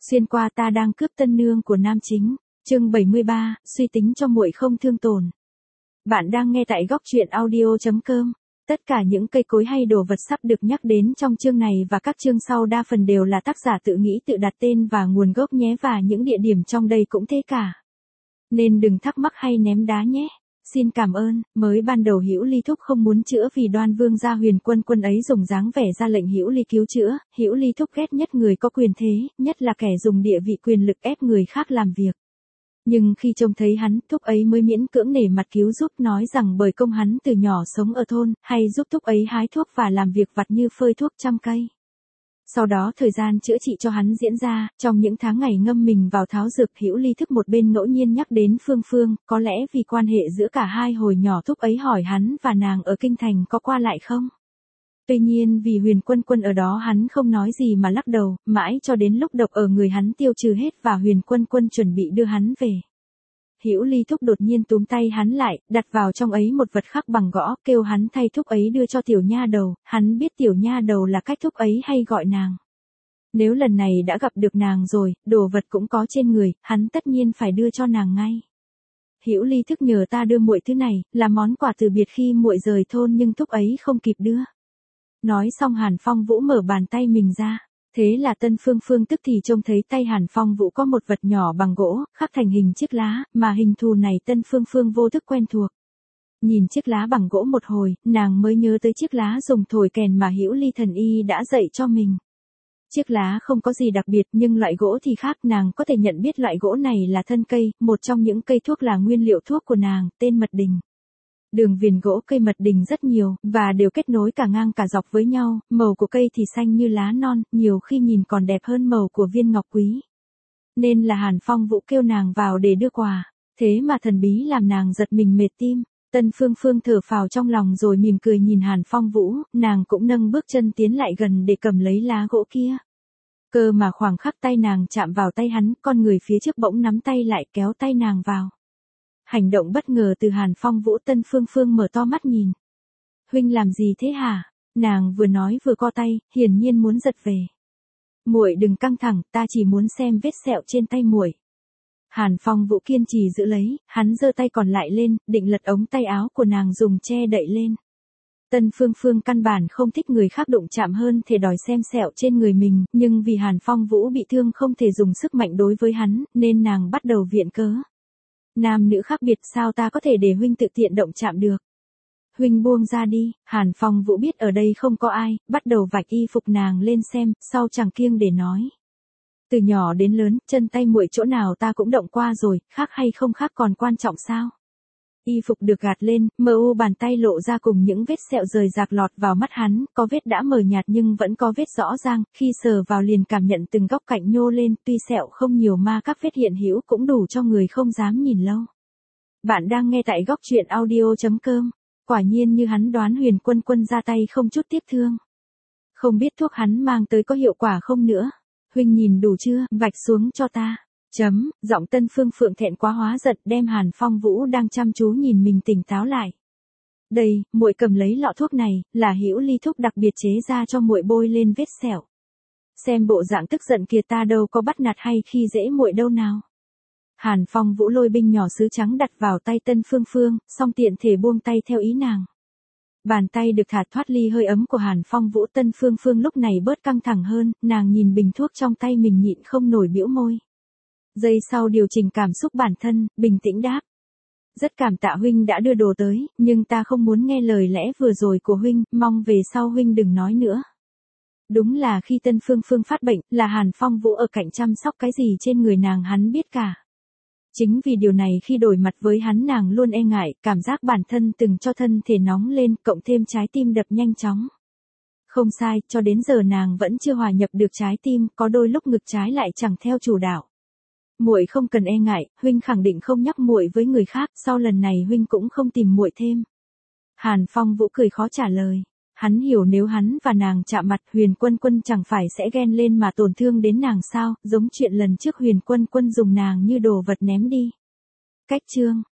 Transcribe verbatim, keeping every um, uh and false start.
Xuyên qua ta đang cướp tân nương của nam chính. Chương bảy mươi ba, suy tính cho muội không thương tổn. Bạn đang nghe tại góc truyện audio chấm com. Tất cả những cây cối hay đồ vật sắp được nhắc đến trong chương này và các chương sau đa phần đều là tác giả tự nghĩ tự đặt tên và nguồn gốc nhé, và những địa điểm trong đây cũng thế cả. Nên đừng thắc mắc hay ném đá nhé. Xin cảm ơn. Mới ban đầu Hữu Ly Thúc không muốn chữa vì Đoan Vương gia Huyền Quân Quân ấy dùng dáng vẻ ra lệnh Hữu Ly cứu chữa. Hữu Ly Thúc ghét nhất người có quyền thế, nhất là kẻ dùng địa vị quyền lực ép người khác làm việc. Nhưng khi trông thấy hắn, Thúc ấy mới miễn cưỡng nể mặt cứu giúp, nói rằng bởi công hắn từ nhỏ sống ở thôn, hay giúp Thúc ấy hái thuốc và làm việc vặt như phơi thuốc trăm cây. Sau đó thời gian chữa trị cho hắn diễn ra, trong những tháng ngày ngâm mình vào tháo dược, Hữu Ly Thức một bên ngẫu nhiên nhắc đến Phương Phương, có lẽ vì quan hệ giữa cả hai hồi nhỏ Thúc ấy hỏi hắn và nàng ở kinh thành có qua lại không. Tuy nhiên vì Huyền Quân Quân ở đó hắn không nói gì mà lắc đầu, mãi cho đến lúc độc ở người hắn tiêu trừ hết và Huyền Quân Quân chuẩn bị đưa hắn về. Hữu Ly Thúc đột nhiên túm tay hắn lại, đặt vào trong ấy một vật khắc bằng gõ, kêu hắn thay Thúc ấy đưa cho tiểu nha đầu. Hắn biết tiểu nha đầu là cách Thúc ấy hay gọi nàng. Nếu lần này đã gặp được nàng rồi, đồ vật cũng có trên người, hắn tất nhiên phải đưa cho nàng ngay. Hữu Ly Thức nhờ ta đưa muội thứ này, là món quà từ biệt khi muội rời thôn, nhưng Thúc ấy không kịp đưa. Nói xong Hàn Phong Vũ mở bàn tay mình ra. Thế là Tân Phương Phương tức thì trông thấy tay Hàn Phong Vũ có một vật nhỏ bằng gỗ, khắc thành hình chiếc lá, mà hình thù này Tân Phương Phương vô thức quen thuộc. Nhìn chiếc lá bằng gỗ một hồi, nàng mới nhớ tới chiếc lá dùng thổi kèn mà Hữu Ly thần y đã dạy cho mình. Chiếc lá không có gì đặc biệt, nhưng loại gỗ thì khác, nàng có thể nhận biết loại gỗ này là thân cây, một trong những cây thuốc là nguyên liệu thuốc của nàng, tên mật đình. Đường viền gỗ cây mật đình rất nhiều, và đều kết nối cả ngang cả dọc với nhau, màu của cây thì xanh như lá non, nhiều khi nhìn còn đẹp hơn màu của viên ngọc quý. Nên là Hàn Phong Vũ kêu nàng vào để đưa quà, thế mà thần bí làm nàng giật mình mệt tim. Tân Phương Phương thở phào trong lòng rồi mỉm cười nhìn Hàn Phong Vũ, nàng cũng nâng bước chân tiến lại gần để cầm lấy lá gỗ kia. Cơ mà khoảng khắc tay nàng chạm vào tay hắn, con người phía trước bỗng nắm tay lại kéo tay nàng vào. Hành động bất ngờ từ Hàn Phong Vũ, Tân Phương Phương mở to mắt nhìn. Huynh làm gì thế hả? Nàng vừa nói vừa co tay, hiển nhiên muốn giật về. Muội đừng căng thẳng, ta chỉ muốn xem vết sẹo trên tay muội. Hàn Phong Vũ kiên trì giữ lấy, hắn giơ tay còn lại lên, định lật ống tay áo của nàng dùng che đậy lên. Tân Phương Phương căn bản không thích người khác đụng chạm hơn thể đòi xem sẹo trên người mình, nhưng vì Hàn Phong Vũ bị thương không thể dùng sức mạnh đối với hắn, nên nàng bắt đầu viện cớ. Nam nữ khác biệt, sao ta có thể để huynh tự tiện động chạm được? Huynh buông ra đi. Hàn Phong Vũ biết ở đây không có ai, bắt đầu vạch y phục nàng lên xem, sau chẳng kiêng để nói. Từ nhỏ đến lớn, chân tay muội chỗ nào ta cũng động qua rồi, khác hay không khác còn quan trọng sao? Y phục được gạt lên, mờ u bàn tay lộ ra cùng những vết sẹo rời rạc lọt vào mắt hắn, có vết đã mờ nhạt nhưng vẫn có vết rõ ràng, khi sờ vào liền cảm nhận từng góc cạnh nhô lên, tuy sẹo không nhiều mà các vết hiện hữu cũng đủ cho người không dám nhìn lâu. Bạn đang nghe tại góc truyện audio chấm com. Quả nhiên như hắn đoán, Huyền Quân Quân ra tay không chút tiếc thương. Không biết thuốc hắn mang tới có hiệu quả không nữa. Huynh nhìn đủ chưa, vạch xuống cho ta. Chấm, giọng Tân Phương Phượng thẹn quá hóa giận, đem Hàn Phong Vũ đang chăm chú nhìn mình tỉnh táo lại. Đây, muội cầm lấy lọ thuốc này, là Hữu Ly Thúc đặc biệt chế ra cho muội bôi lên vết sẹo. Xem bộ dạng tức giận kia, ta đâu có bắt nạt hay khi dễ muội đâu nào. Hàn Phong Vũ lôi binh nhỏ sứ trắng đặt vào tay Tân Phương Phương, song tiện thể buông tay theo ý nàng. Bàn tay được thả thoát ly hơi ấm của Hàn Phong Vũ, Tân Phương Phương lúc này bớt căng thẳng hơn, nàng nhìn bình thuốc trong tay mình nhịn không nổi bĩu môi. Giây sau điều chỉnh cảm xúc bản thân, bình tĩnh đáp. Rất cảm tạ huynh đã đưa đồ tới, nhưng ta không muốn nghe lời lẽ vừa rồi của huynh, mong về sau huynh đừng nói nữa. Đúng là khi Tân Phương Phương phát bệnh, là Hàn Phong Vũ ở cạnh chăm sóc cái gì trên người nàng hắn biết cả. Chính vì điều này khi đổi mặt với hắn nàng luôn e ngại, cảm giác bản thân từng cho thân thể nóng lên, cộng thêm trái tim đập nhanh chóng. Không sai, cho đến giờ nàng vẫn chưa hòa nhập được trái tim, có đôi lúc ngực trái lại chẳng theo chủ đạo. Muội không cần e ngại, huynh khẳng định không nhắc muội với người khác, sau lần này huynh cũng không tìm muội thêm. Hàn Phong Vũ cười khó trả lời. Hắn hiểu nếu hắn và nàng chạm mặt, Huyền Quân Quân chẳng phải sẽ ghen lên mà tổn thương đến nàng sao, giống chuyện lần trước Huyền Quân Quân dùng nàng như đồ vật ném đi. Cách chương